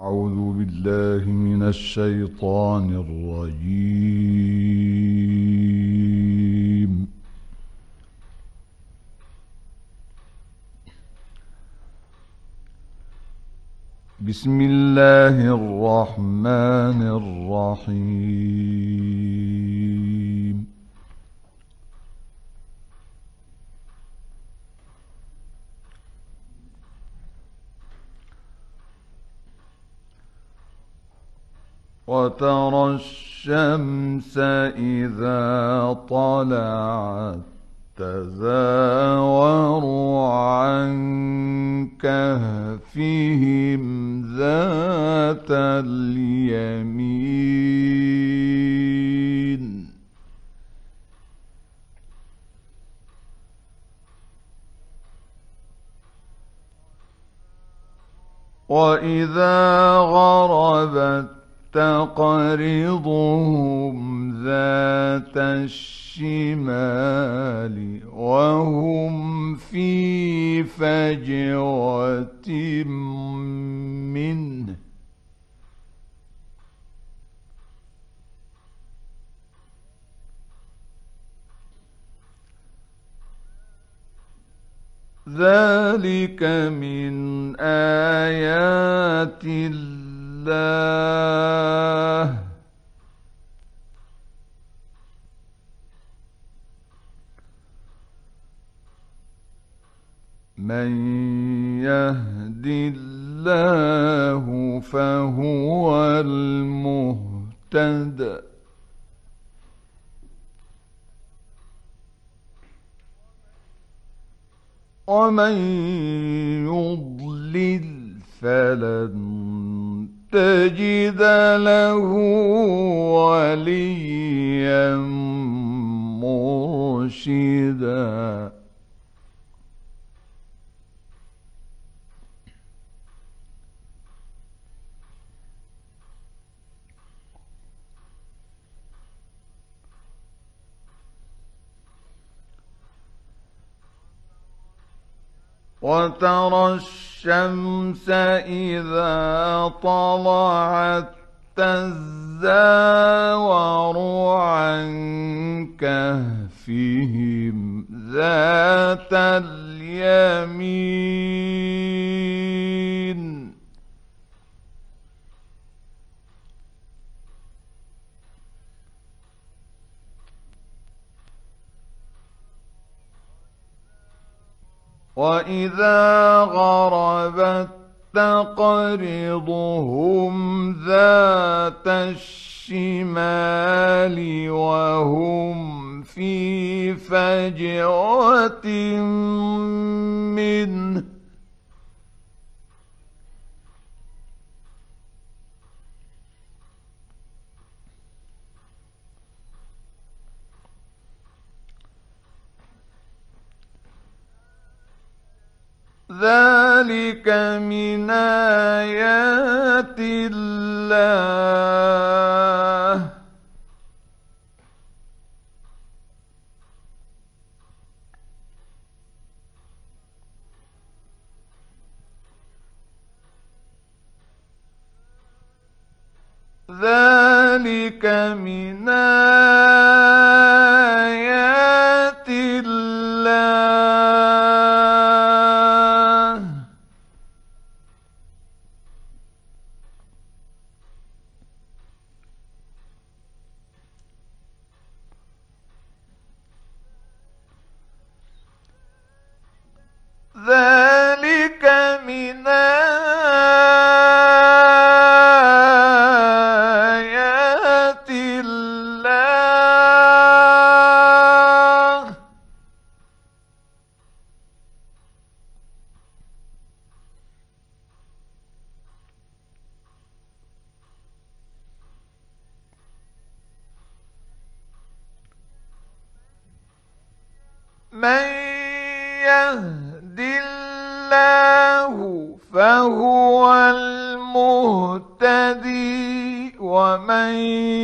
أعوذ بالله من الشيطان الرجيم. بسم الله الرحمن الرحيم. وترى الشمس إذا طلعت تزاور عن كهفهم ذات اليمين وإذا غربت تقرضهم ذات الشمال وهم في فجوة منه ذلك من آيات الله من يهد الله فهو المهتد ومن يضلل فلن تجد له وليا مرشدا وترى الشمس إذا طلعت تزاور عن كهفهم ذات اليمين وإذا غربت تقرضهم ذات الشمال وهم في فجوة منه ذلك من آيات الله ذلك من آيات الله ذلك من آيات الله من يهد الله فهو المهتدي ومن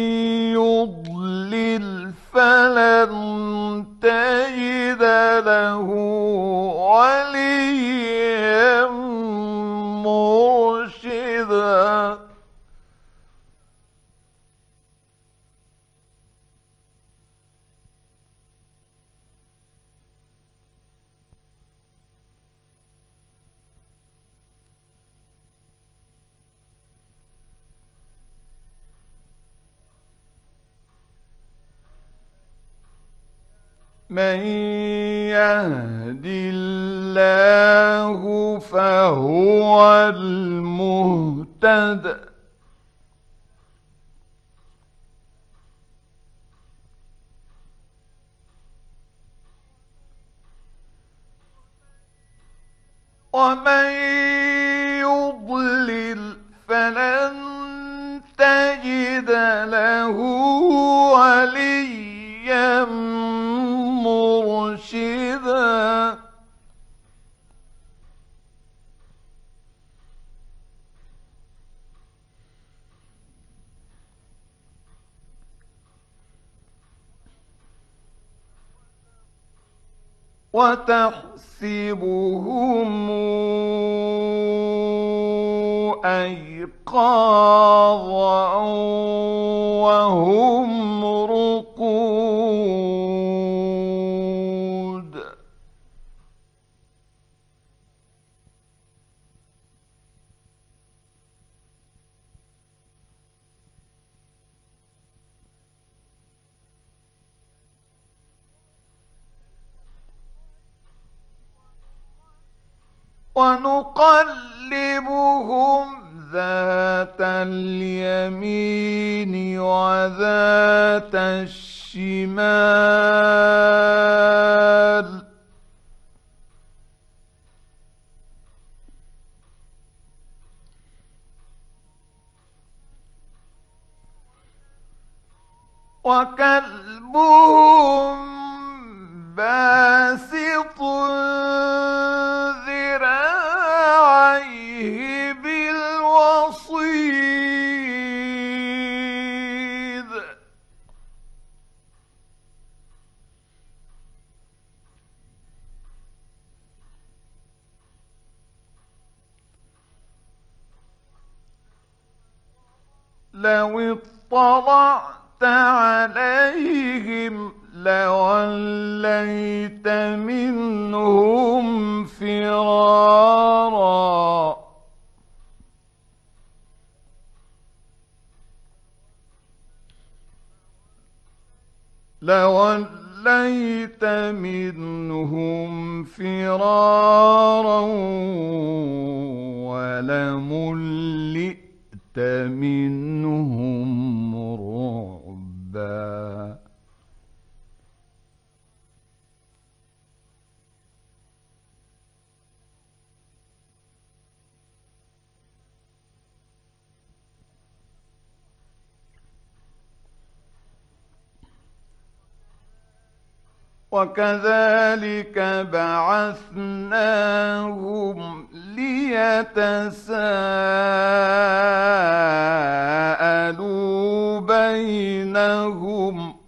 يضلل فلن تجد له وليا مرشدا من يهد الله فهو المهتد ومن يضلل فلن تجد له وليا مرشدا وتحسبهم أيقاظا وهم رقود ونقلبهم ذات اليمين وذات الشمال وكلبهم باسط ذراعيه بالوصيد لو اطلعت عليهم لوليت منهم فرارا لوليت منهم فرارا ولملئت منهم رعبا وكذلك بعثناهم ليتساءلوا بينهم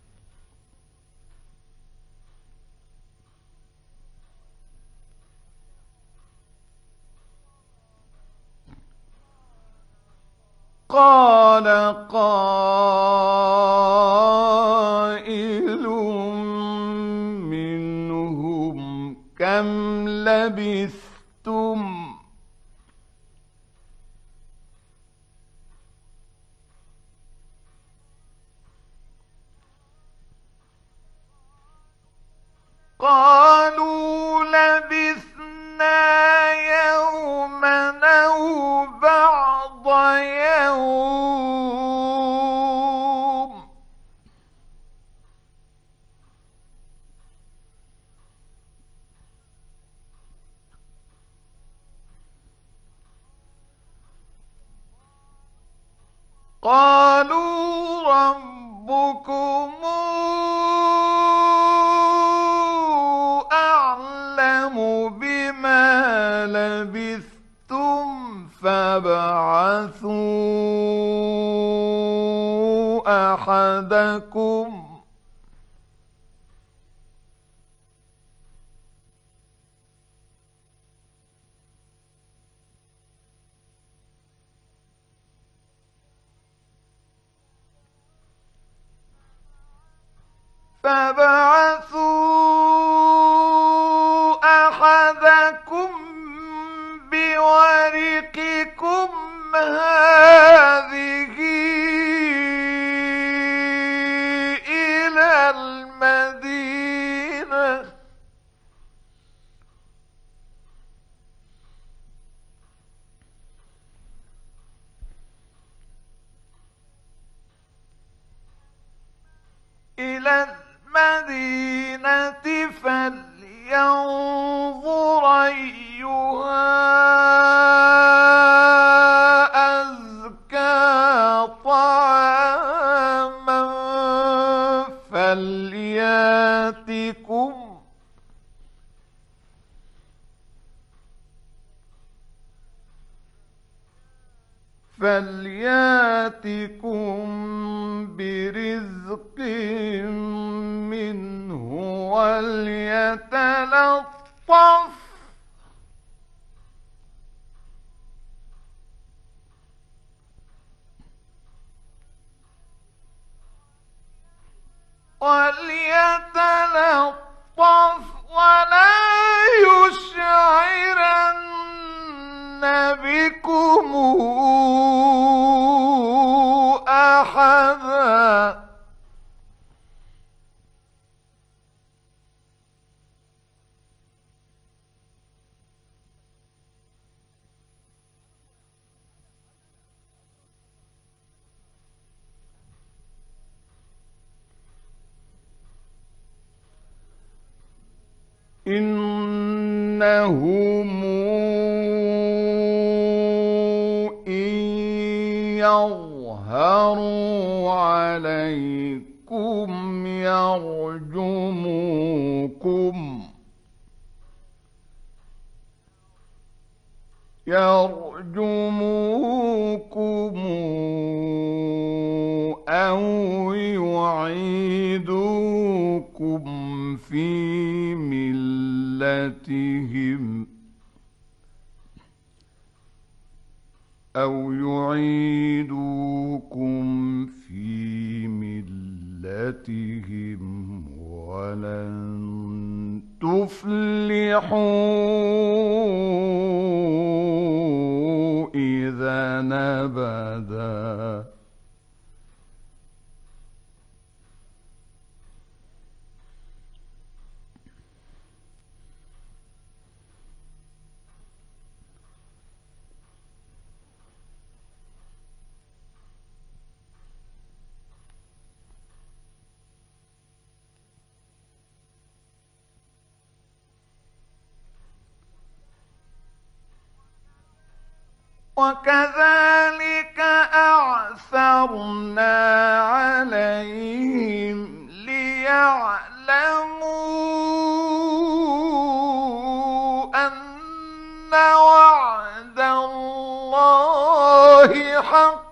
قال قائل منهم كم لبثتم قالوا لبثنا يوما أو بعض يوم قالوا ربكم أعلم بما لبثتم فابعثوا أحدكم بورقكم هذه إلى المدينة إلى المدينة فلينظر أيها أزكى طعاما فلياتكم برزق منه وليتلطف ولا يشعرن بكم أحدا. إنهم إن يظهروا عليكم يرجموكم أو يعيدوكم في ملتهم ولن تفلحوا إذا أبدا. وكذلك أعثرنا عليهم ليعلموا أن وعد الله حق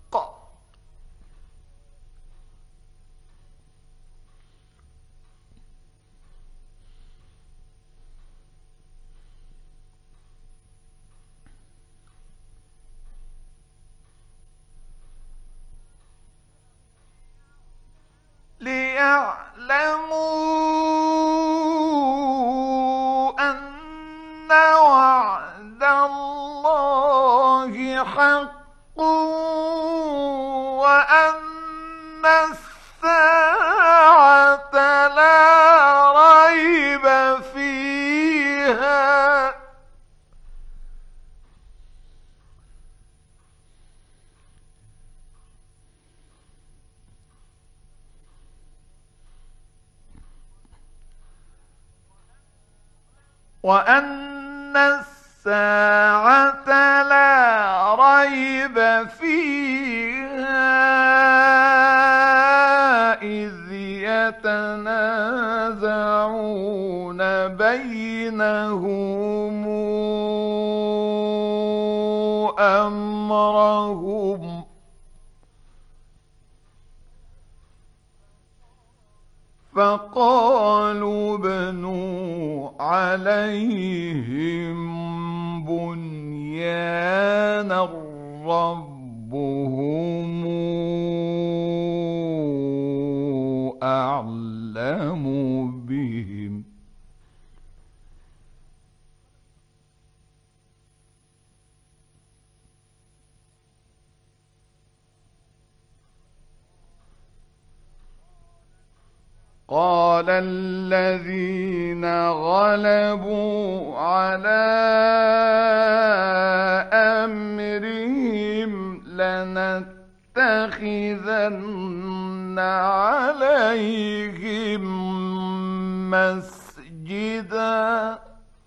وأن الساعة لا ريب فيها إذ يتنازعون بينهم أمرهم فقالوا ابنوا عليهم بنيانا ربهم أعلم بهم قال الذين غلبوا على أمرهم لنتبعن لَنَتَّخِذَنَّ عَلَيْهِم مَّسْجِدًا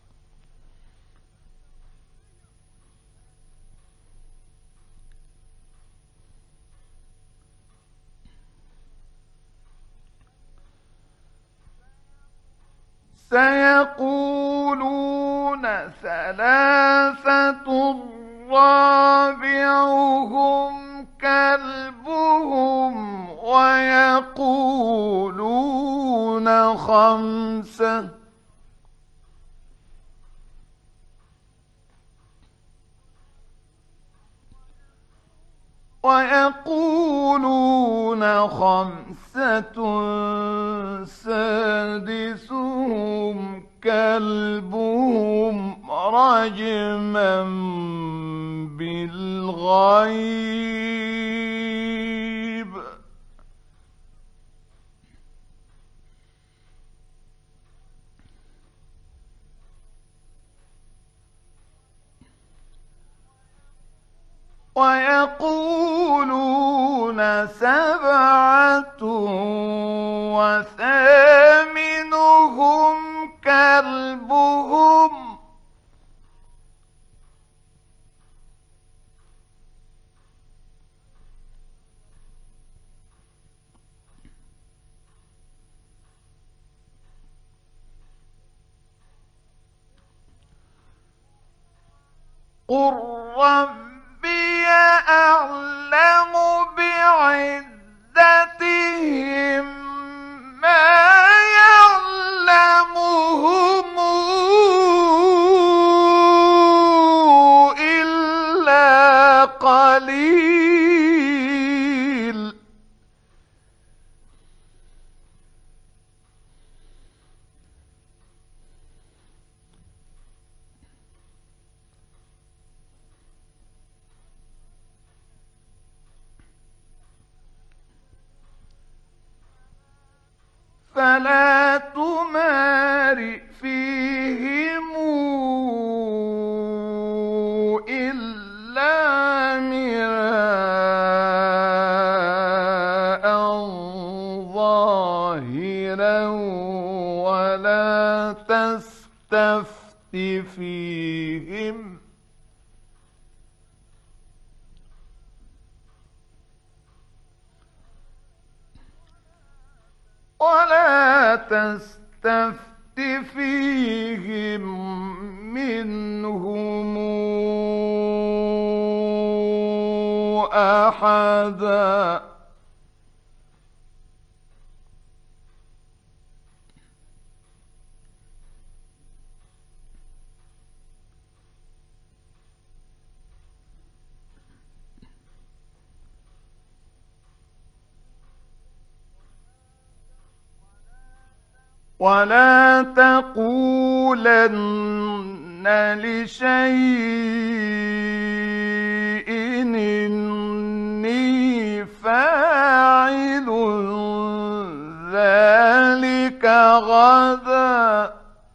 سيقولون ثلاثة رابعهم كلبهم ويقولون خمسة سادسهم كلبهم رجما بالغيب ويقولون سبعة وثامنهم كلبهم قل ربي أعلم بعدتهم ما يعلمهم إلا قليل فلا تمار فيهم إلا مراء ظاهرا ولا تستفت فيهم منهم أحدا ولا تقولن لشيء إني فاعل ذلك غدا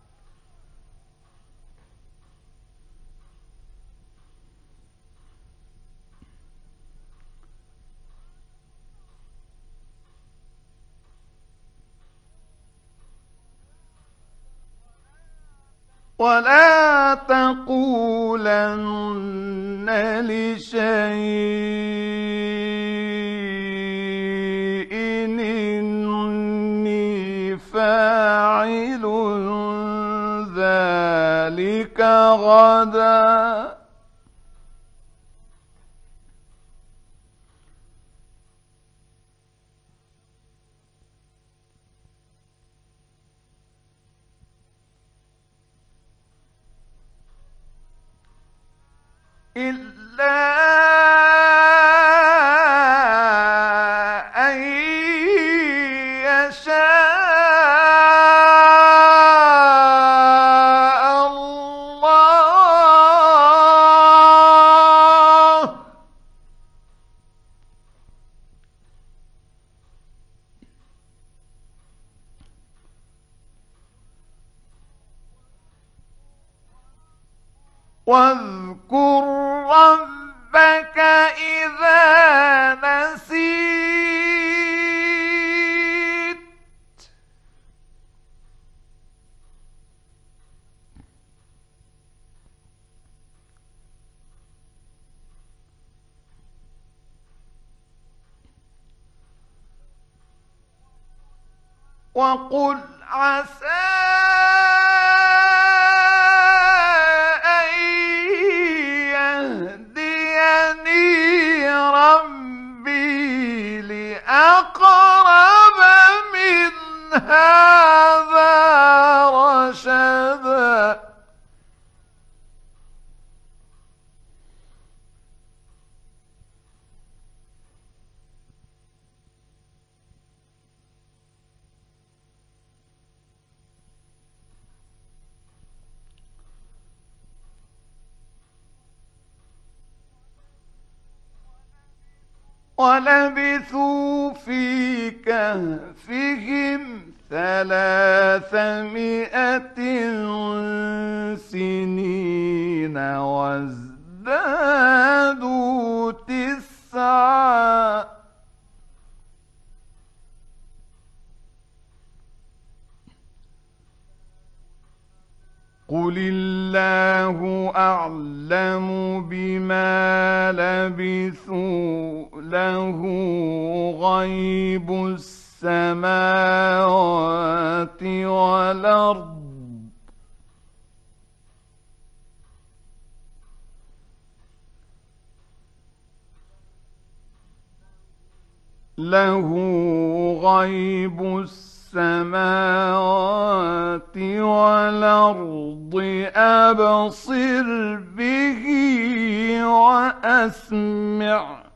ولا تقولن لشيء إني فاعل ذلك غدا إلا أن يشاء الله واذكر ربك إذا نسيت وقل عسى أن يهديني ربي لأقرب من هذا رشدا. ولبثوا في كهفهم 300 سنين وازدادوا 9. قل الله أعلم بما لبثوا له غيب السماوات والأرض له غيب السماوات والأرض أبصر به وأسمع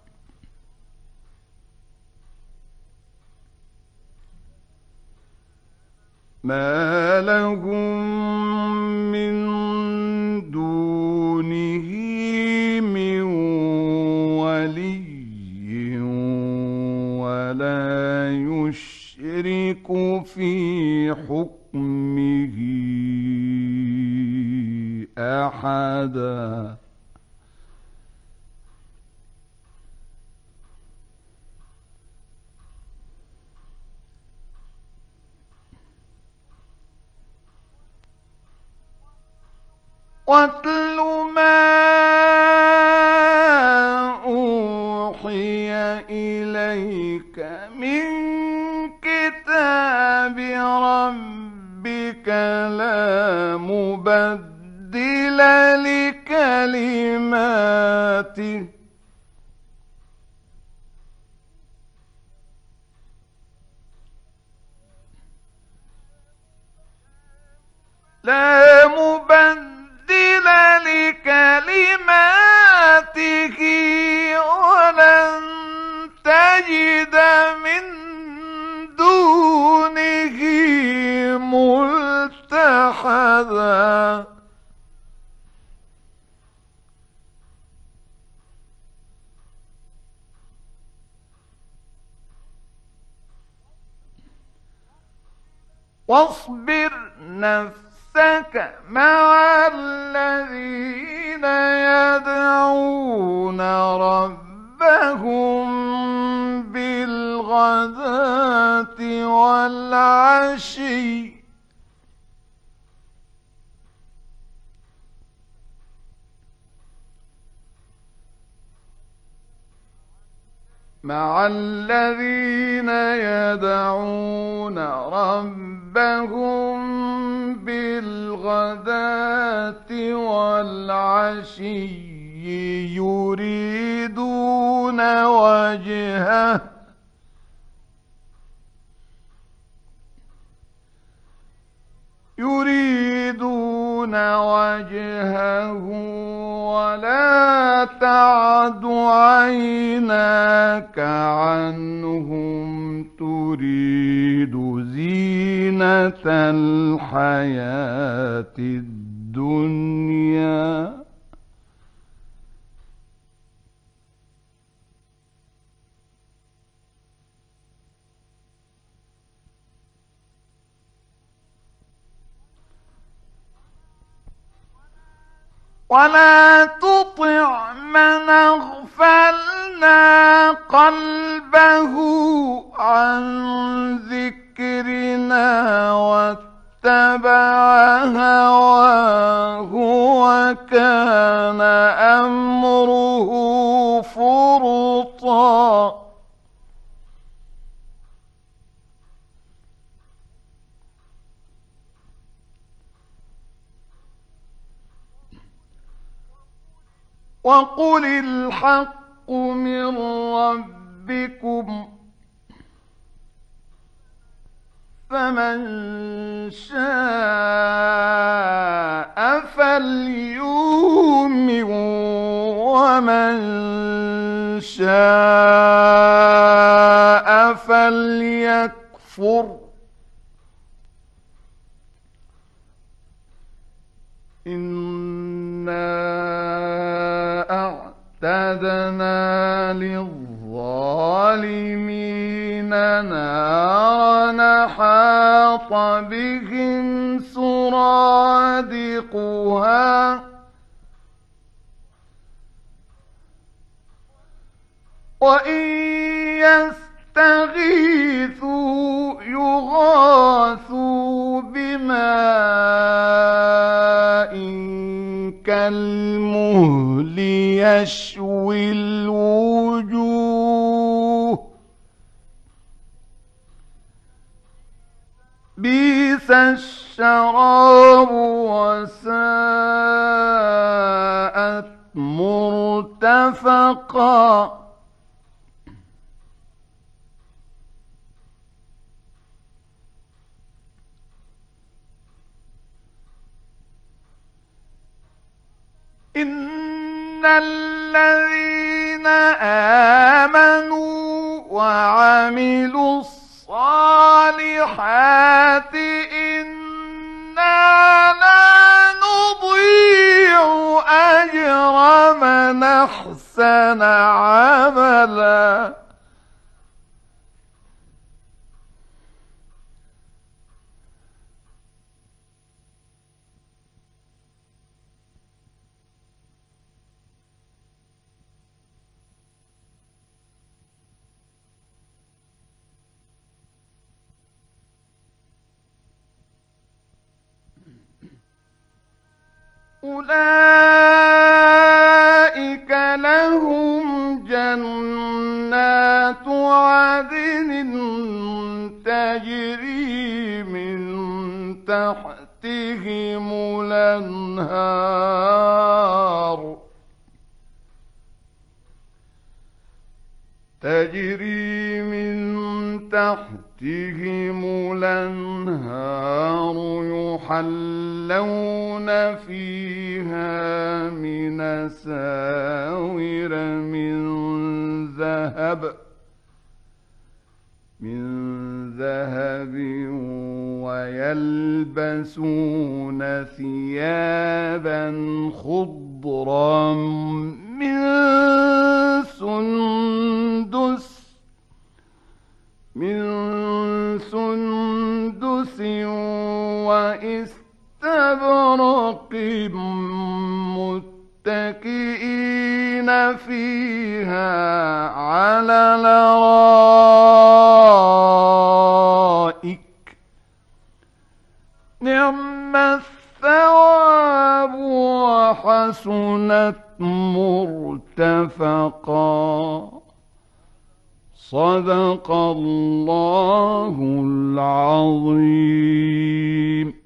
ما لهم من دونه من ولي ولا يشرك في حكمه أحدا. واتل ما أوحي إليك من كتاب ربك لا مبدل لكلماته لا مبدل لكلماته ولن تجد من دونه ملتحدا. واصبر نفسك مع الذين يدعون ربهم بالغداة والعشي بالغداة والعشي يريدون وجهه ولا تعد عيناك عنهم تريد زينة الحياة الدنيا ولا تطع من أغفلنا قلبه عن ذكرنا واتبع هواه وكان أمره فرطا. وقل الحق من ربكم فمن شاء فليؤمن ومن شاء فليكفر إنا أعتدنا للظالمين نارا حاط بهم سرادقها وإن يستغيثوا يغاثوا بماء كالمهل يشوي الوجوه بئس الشراب وساءت مرتفقا إن الذين آمنوا وعملوا الصالحات إنا لا نضيع أجر من أحسن عملا أولئك لهم جنات عدن تجري من تحتهم الأنهار تجري من تحتهم الأنهار يحلون فيها من أساور من ذهب ويلبسون ثيابا خضرا من سندس وإستبرق متكئين فيها على الأرائك نعم الثواب وحسنت مرتفقا صدق الله العظيم.